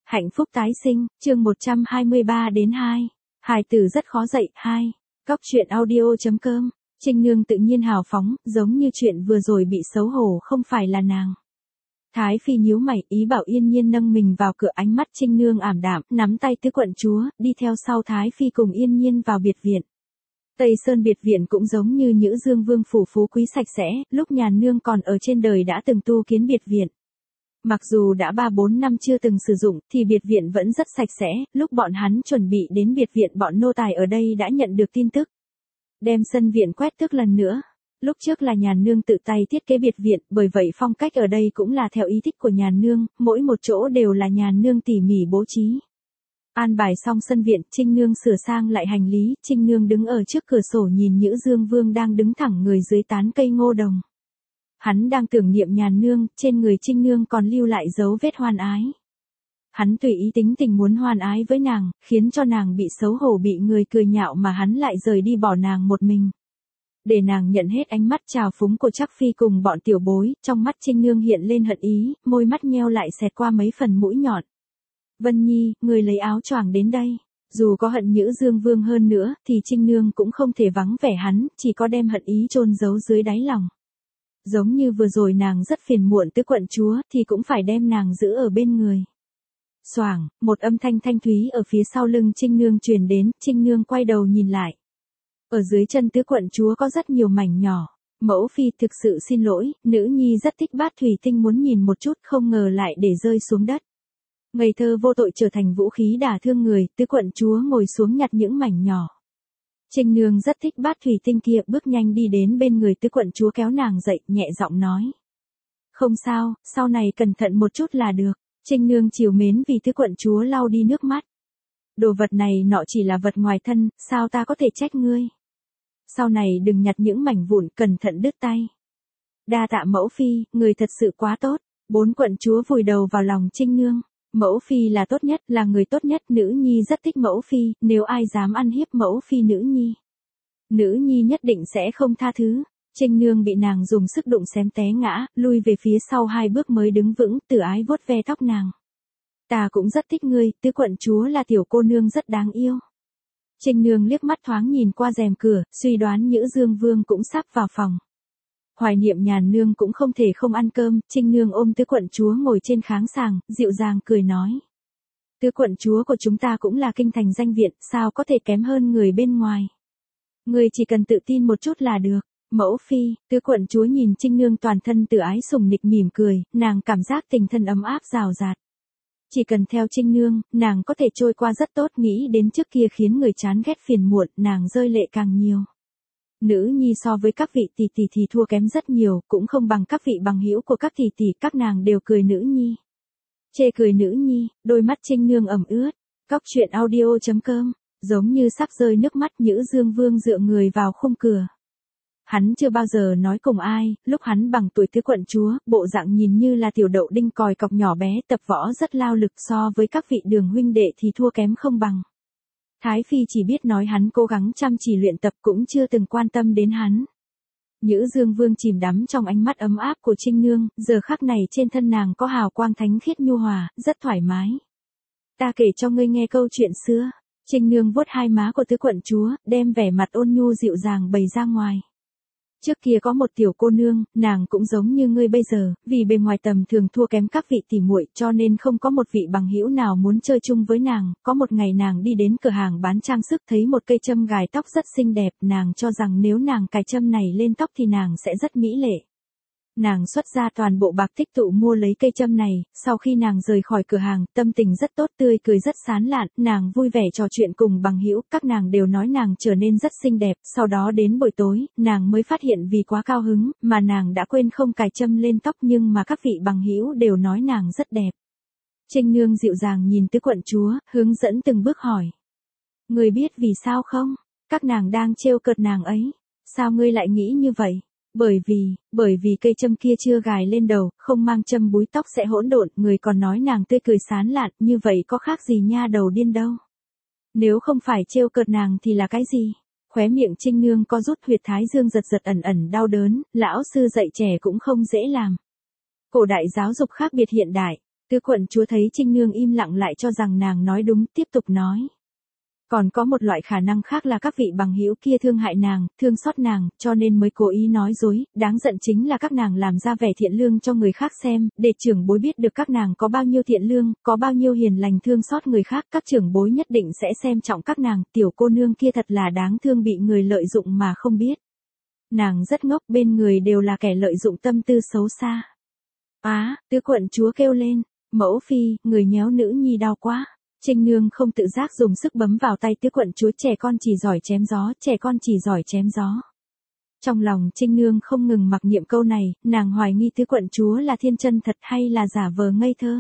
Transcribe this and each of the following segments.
Hạnh phúc tái sinh, chương 123 đến 2. Hài tử rất khó dạy, 2. Góc truyện audio.com. Trinh Nương tự nhiên hào phóng, giống như chuyện vừa rồi bị xấu hổ không phải là nàng. Thái Phi nhíu mày, ý bảo Yên Nhiên nâng mình vào cửa, ánh mắt Trinh Nương ảm đạm, nắm tay tứ quận chúa, đi theo sau Thái Phi cùng Yên Nhiên vào biệt viện. Tây Sơn biệt viện cũng giống như Nhữ Dương Vương phủ phú quý sạch sẽ, lúc nhà nương còn ở trên đời đã từng tu kiến biệt viện. Mặc dù đã 3-4 năm chưa từng sử dụng, thì biệt viện vẫn rất sạch sẽ, lúc bọn hắn chuẩn bị đến biệt viện bọn nô tài ở đây đã nhận được tin tức. Đem sân viện quét tước lần nữa. Lúc trước là nhà nương tự tay thiết kế biệt viện, bởi vậy phong cách ở đây cũng là theo ý thích của nhà nương, mỗi một chỗ đều là nhà nương tỉ mỉ bố trí. An bài xong sân viện, Trinh Nương sửa sang lại hành lý, Trinh Nương đứng ở trước cửa sổ nhìn Nhữ Dương Vương đang đứng thẳng người dưới tán cây ngô đồng. Hắn đang tưởng niệm nhà nương, trên người Trinh Nương còn lưu lại dấu vết hoan ái. Hắn tùy ý tính tình muốn hoan ái với nàng, khiến cho nàng bị xấu hổ bị người cười nhạo mà hắn lại rời đi bỏ nàng một mình. Để nàng nhận hết ánh mắt trào phúng của Trác Phi cùng bọn tiểu bối, trong mắt Trinh Nương hiện lên hận ý, môi mắt nheo lại xẹt qua mấy phần mũi nhọn. Vân Nhi, người lấy áo choàng đến đây. Dù có hận Nhữ Dương Vương hơn nữa, thì Trinh Nương cũng không thể vắng vẻ hắn, chỉ có đem hận ý chôn giấu dưới đáy lòng. Giống như vừa rồi nàng rất phiền muộn tứ quận chúa, thì cũng phải đem nàng giữ ở bên người. Xoảng, một âm thanh thanh thúy ở phía sau lưng Trinh Nương truyền đến, Trinh Nương quay đầu nhìn lại. Ở dưới chân tứ quận chúa có rất nhiều mảnh nhỏ. Mẫu phi thực sự xin lỗi, nữ nhi rất thích bát thủy tinh muốn nhìn một chút, không ngờ lại để rơi xuống đất. Ngây thơ vô tội trở thành vũ khí đả thương người, tứ quận chúa ngồi xuống nhặt những mảnh nhỏ. Trinh Nương rất thích bát thủy tinh kia, bước nhanh đi đến bên người tứ quận chúa kéo nàng dậy, nhẹ giọng nói. Không sao, sau này cẩn thận một chút là được. Trinh Nương trìu mến vì tứ quận chúa lau đi nước mắt. Đồ vật này nọ chỉ là vật ngoài thân, sao ta có thể trách ngươi. Sau này đừng nhặt những mảnh vụn, cẩn thận đứt tay. Đa tạ mẫu phi, người thật sự quá tốt. 4 quận chúa vùi đầu vào lòng Trinh Nương. Mẫu phi là tốt nhất, là người tốt nhất, nữ nhi rất thích mẫu phi, nếu ai dám ăn hiếp mẫu phi nữ nhi nhất định sẽ không tha thứ. Trinh Nương bị nàng dùng sức đụng xém té ngã, lui về phía sau 2 bước mới đứng vững, tử ái vuốt ve tóc nàng. Ta cũng rất thích ngươi, tứ quận chúa là tiểu cô nương rất đáng yêu. Trinh Nương liếc mắt thoáng nhìn qua rèm cửa, suy đoán Nhữ Dương Vương cũng sắp vào phòng. Hoài niệm nhà nương cũng không thể không ăn cơm, Trinh Nương ôm tứ quận chúa ngồi trên kháng sàng, dịu dàng cười nói. Tứ quận chúa của chúng ta cũng là kinh thành danh viện, sao có thể kém hơn người bên ngoài. Người chỉ cần tự tin một chút là được. Mẫu phi, tứ quận chúa nhìn Trinh Nương toàn thân tự ái sùng nịch mỉm cười, nàng cảm giác tình thân ấm áp rào rạt. Chỉ cần theo Trinh Nương, nàng có thể trôi qua rất tốt, nghĩ đến trước kia khiến người chán ghét phiền muộn, nàng rơi lệ càng nhiều. Nữ nhi so với các vị tỷ tỷ thì thua kém rất nhiều, cũng không bằng các vị bằng hữu của các tỷ tỷ, các nàng đều cười nữ nhi. Chê cười nữ nhi, đôi mắt Trinh Nương ẩm ướt. Góc truyện audio.com, giống như sắp rơi nước mắt Nhữ Dương Vương dựa người vào khung cửa. Hắn chưa bao giờ nói cùng ai, lúc hắn bằng tuổi tứ quận chúa, bộ dạng nhìn như là tiểu đậu đinh còi cọc nhỏ bé, tập võ rất lao lực, so với các vị Đường huynh đệ thì thua kém không bằng. Thái Phi chỉ biết nói hắn cố gắng chăm chỉ luyện tập, cũng chưa từng quan tâm đến hắn. Nhữ Dương Vương chìm đắm trong ánh mắt ấm áp của Trinh Nương, giờ khắc này trên thân nàng có hào quang thánh khiết nhu hòa, rất thoải mái. Ta kể cho ngươi nghe câu chuyện xưa. Trinh Nương vuốt 2 má của tứ quận chúa, đem vẻ mặt ôn nhu dịu dàng bày ra ngoài. Trước kia có một tiểu cô nương, nàng cũng giống như ngươi bây giờ, vì bề ngoài tầm thường thua kém các vị tỷ muội, cho nên không có một vị bằng hữu nào muốn chơi chung với nàng. Có một ngày nàng đi đến cửa hàng bán trang sức, thấy một cây châm gài tóc rất xinh đẹp, nàng cho rằng nếu nàng cài châm này lên tóc thì nàng sẽ rất mỹ lệ. Nàng xuất ra toàn bộ bạc tích tụ mua lấy cây châm này, sau khi nàng rời khỏi cửa hàng, tâm tình rất tốt, tươi cười rất sán lạn, nàng vui vẻ trò chuyện cùng bằng hữu, các nàng đều nói nàng trở nên rất xinh đẹp, sau đó đến buổi tối, nàng mới phát hiện vì quá cao hứng, mà nàng đã quên không cài châm lên tóc, nhưng mà các vị bằng hữu đều nói nàng rất đẹp. Trinh Nương dịu dàng nhìn tứ quận chúa, hướng dẫn từng bước hỏi. Người biết vì sao không? Các nàng đang trêu cợt nàng ấy. Sao ngươi lại nghĩ như vậy? Bởi vì cây châm kia chưa gài lên đầu, không mang châm búi tóc sẽ hỗn độn, người còn nói nàng tươi cười sán lạn, như vậy có khác gì nha đầu điên đâu. Nếu không phải trêu cợt nàng thì là cái gì? Khóe miệng Trinh Nương co rút, huyệt thái dương giật giật ẩn ẩn đau đớn, lão sư dạy trẻ cũng không dễ làm. Cổ đại giáo dục khác biệt hiện đại. Tứ quận chúa thấy Trinh Nương im lặng lại cho rằng nàng nói đúng, tiếp tục nói. Còn có một loại khả năng khác là các vị bằng hữu kia thương hại nàng, thương xót nàng, cho nên mới cố ý nói dối, đáng giận chính là các nàng làm ra vẻ thiện lương cho người khác xem, để trưởng bối biết được các nàng có bao nhiêu thiện lương, có bao nhiêu hiền lành thương xót người khác, các trưởng bối nhất định sẽ xem trọng các nàng, tiểu cô nương kia thật là đáng thương bị người lợi dụng mà không biết. Nàng rất ngốc, bên người đều là kẻ lợi dụng tâm tư xấu xa. Tứ quận chúa kêu lên, mẫu phi, người nhéo nữ nhi đau quá. Trinh Nương không tự giác dùng sức bấm vào tay tứ quận chúa, trẻ con chỉ giỏi chém gió, trẻ con chỉ giỏi chém gió. Trong lòng Trinh Nương không ngừng mặc niệm câu này, nàng hoài nghi tứ quận chúa là thiên chân thật hay là giả vờ ngây thơ.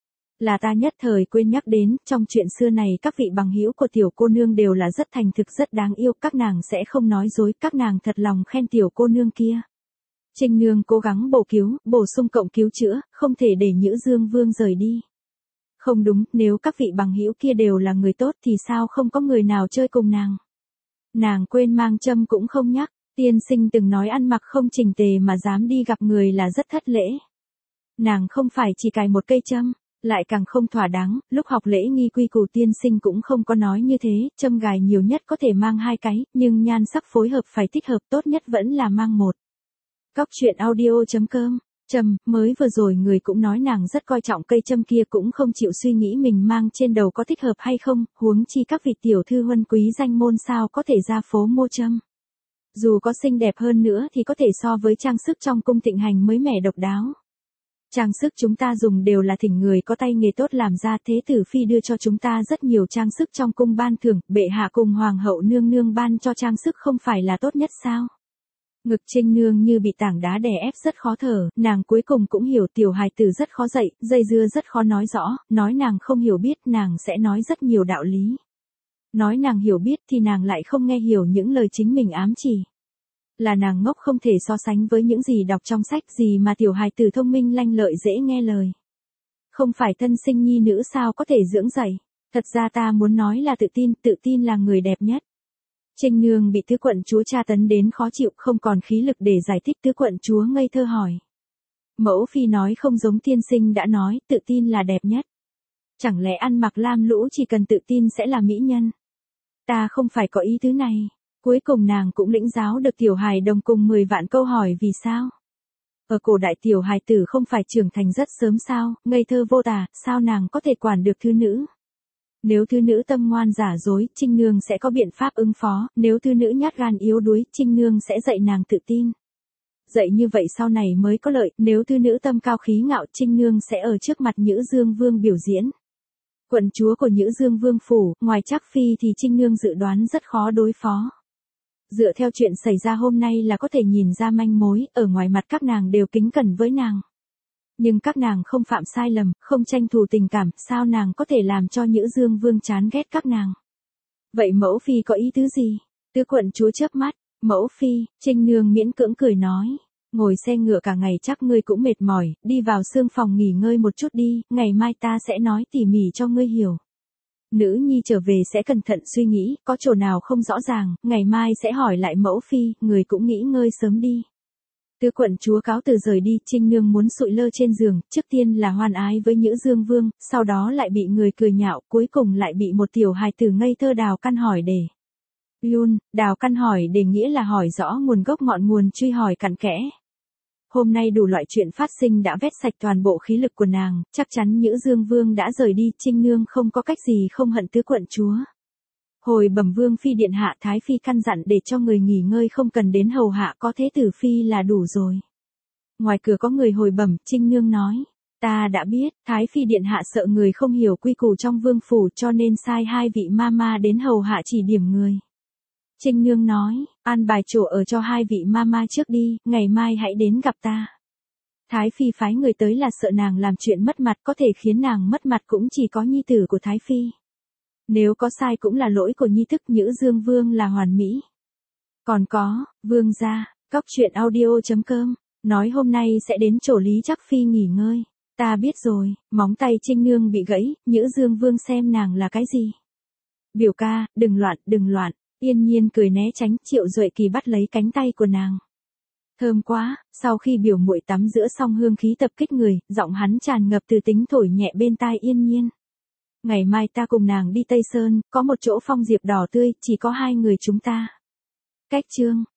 Là ta nhất thời quên nhắc đến, trong chuyện xưa này các vị bằng hữu của tiểu cô nương đều là rất thành thực rất đáng yêu, các nàng sẽ không nói dối, các nàng thật lòng khen tiểu cô nương kia. Trinh Nương cố gắng bổ cứu, bổ sung cộng cứu chữa, không thể để Nhữ Dương Vương rời đi. Không đúng, nếu các vị bằng hữu kia đều là người tốt thì sao không có người nào chơi cùng nàng. Nàng quên mang châm cũng không nhắc, tiên sinh từng nói ăn mặc không chỉnh tề mà dám đi gặp người là rất thất lễ. Nàng không phải chỉ cài một cây châm, lại càng không thỏa đáng, lúc học lễ nghi quy củ tiên sinh cũng không có nói như thế, châm gài nhiều nhất có thể mang 2 cái, nhưng nhan sắc phối hợp phải thích hợp, tốt nhất vẫn là mang 1. Góc truyện audio.com. Châm, mới vừa rồi người cũng nói nàng rất coi trọng cây châm kia, cũng không chịu suy nghĩ mình mang trên đầu có thích hợp hay không, huống chi các vị tiểu thư huân quý danh môn sao có thể ra phố mua châm. Dù có xinh đẹp hơn nữa thì có thể so với trang sức trong cung thịnh hành mới mẻ độc đáo. Trang sức chúng ta dùng đều là thỉnh người có tay nghề tốt làm ra, thế tử phi đưa cho chúng ta rất nhiều trang sức trong cung ban thưởng, bệ hạ cùng hoàng hậu nương nương ban cho trang sức không phải là tốt nhất sao? Ngực Trinh Nương như bị tảng đá đè ép rất khó thở, nàng cuối cùng cũng hiểu tiểu hài tử rất khó dạy, dây dưa rất khó nói rõ, nói nàng không hiểu biết nàng sẽ nói rất nhiều đạo lý. Nói nàng hiểu biết thì nàng lại không nghe hiểu những lời chính mình ám chỉ. Là nàng ngốc không thể so sánh với những gì đọc trong sách, gì mà tiểu hài tử thông minh lanh lợi dễ nghe lời. Không phải thân sinh nhi nữ sao có thể dưỡng dạy, thật ra ta muốn nói là tự tin là người đẹp nhất. Trinh Nương bị tứ quận chúa tra tấn đến khó chịu, không còn khí lực để giải thích, tứ quận chúa ngây thơ hỏi. Mẫu phi nói không giống tiên sinh đã nói, tự tin là đẹp nhất. Chẳng lẽ ăn mặc lam lũ chỉ cần tự tin sẽ là mỹ nhân? Ta không phải có ý tứ này. Cuối cùng nàng cũng lĩnh giáo được tiểu hài đồng cùng 10 vạn câu hỏi vì sao. Ở cổ đại tiểu hài tử không phải trưởng thành rất sớm sao, ngây thơ vô tà, sao nàng có thể quản được thư nữ? Nếu thư nữ tâm ngoan giả dối, Trinh Nương sẽ có biện pháp ứng phó, nếu thư nữ nhát gan yếu đuối, Trinh Nương sẽ dạy nàng tự tin. Dạy như vậy sau này mới có lợi, nếu thư nữ tâm cao khí ngạo, Trinh Nương sẽ ở trước mặt Nhữ Dương Vương biểu diễn. Quận chúa của Nhữ Dương Vương phủ, ngoài Trác phi thì Trinh Nương dự đoán rất khó đối phó. Dựa theo chuyện xảy ra hôm nay là có thể nhìn ra manh mối, ở ngoài mặt các nàng đều kính cẩn với nàng. Nhưng các nàng không phạm sai lầm, không tranh thủ tình cảm, sao nàng có thể làm cho Nhữ Dương Vương chán ghét các nàng? Vậy mẫu phi có ý tứ gì? Tứ quận chúa chớp mắt, mẫu phi, Trinh Nương miễn cưỡng cười nói. Ngồi xe ngựa cả ngày chắc ngươi cũng mệt mỏi, đi vào sương phòng nghỉ ngơi một chút đi, ngày mai ta sẽ nói tỉ mỉ cho ngươi hiểu. Nữ nhi trở về sẽ cẩn thận suy nghĩ, có chỗ nào không rõ ràng, ngày mai sẽ hỏi lại mẫu phi, người cũng nghỉ ngơi sớm đi. Tứ quận chúa cáo từ rời đi, Trinh Nương muốn sụi lơ trên giường, trước tiên là hoan ái với Nhữ Dương Vương, sau đó lại bị người cười nhạo, cuối cùng lại bị một tiểu hài tử ngây thơ đào căn hỏi để. Đào căn hỏi để nghĩa là hỏi rõ nguồn gốc ngọn nguồn, truy hỏi cặn kẽ. Hôm nay đủ loại chuyện phát sinh đã vét sạch toàn bộ khí lực của nàng, chắc chắn Nhữ Dương Vương đã rời đi, Trinh Nương không có cách gì không hận tứ quận chúa. Hồi bẩm Vương phi điện hạ, Thái phi căn dặn để cho người nghỉ ngơi không cần đến hầu hạ, có thế tử phi là đủ rồi. Ngoài cửa có người hồi bẩm, Trinh Nương nói, ta đã biết, Thái phi điện hạ sợ người không hiểu quy củ trong vương phủ cho nên sai 2 vị mama đến hầu hạ chỉ điểm người. Trinh Nương nói, an bài chỗ ở cho 2 vị mama trước đi, ngày mai hãy đến gặp ta. Thái phi phái người tới là sợ nàng làm chuyện mất mặt, có thể khiến nàng mất mặt cũng chỉ có nhi tử của Thái phi. Nếu có sai cũng là lỗi của nhi thức, Nhữ Dương Vương là hoàn mỹ. Còn có, Vương gia, góc truyện audio.com, nói hôm nay sẽ đến chỗ Lý Trác phi nghỉ ngơi. Ta biết rồi, móng tay Trinh Nương bị gãy, Nhữ Dương Vương xem nàng là cái gì. Biểu ca, đừng loạn, Yên Nhiên cười né tránh, Triệu Duệ Kỳ bắt lấy cánh tay của nàng. Thơm quá, sau khi biểu muội tắm rửa xong hương khí tập kích người, giọng hắn tràn ngập từ tính thổi nhẹ bên tai Yên Nhiên. Ngày mai ta cùng nàng đi Tây Sơn, có một chỗ phong diệp đỏ tươi, chỉ có hai người chúng ta. Cách chương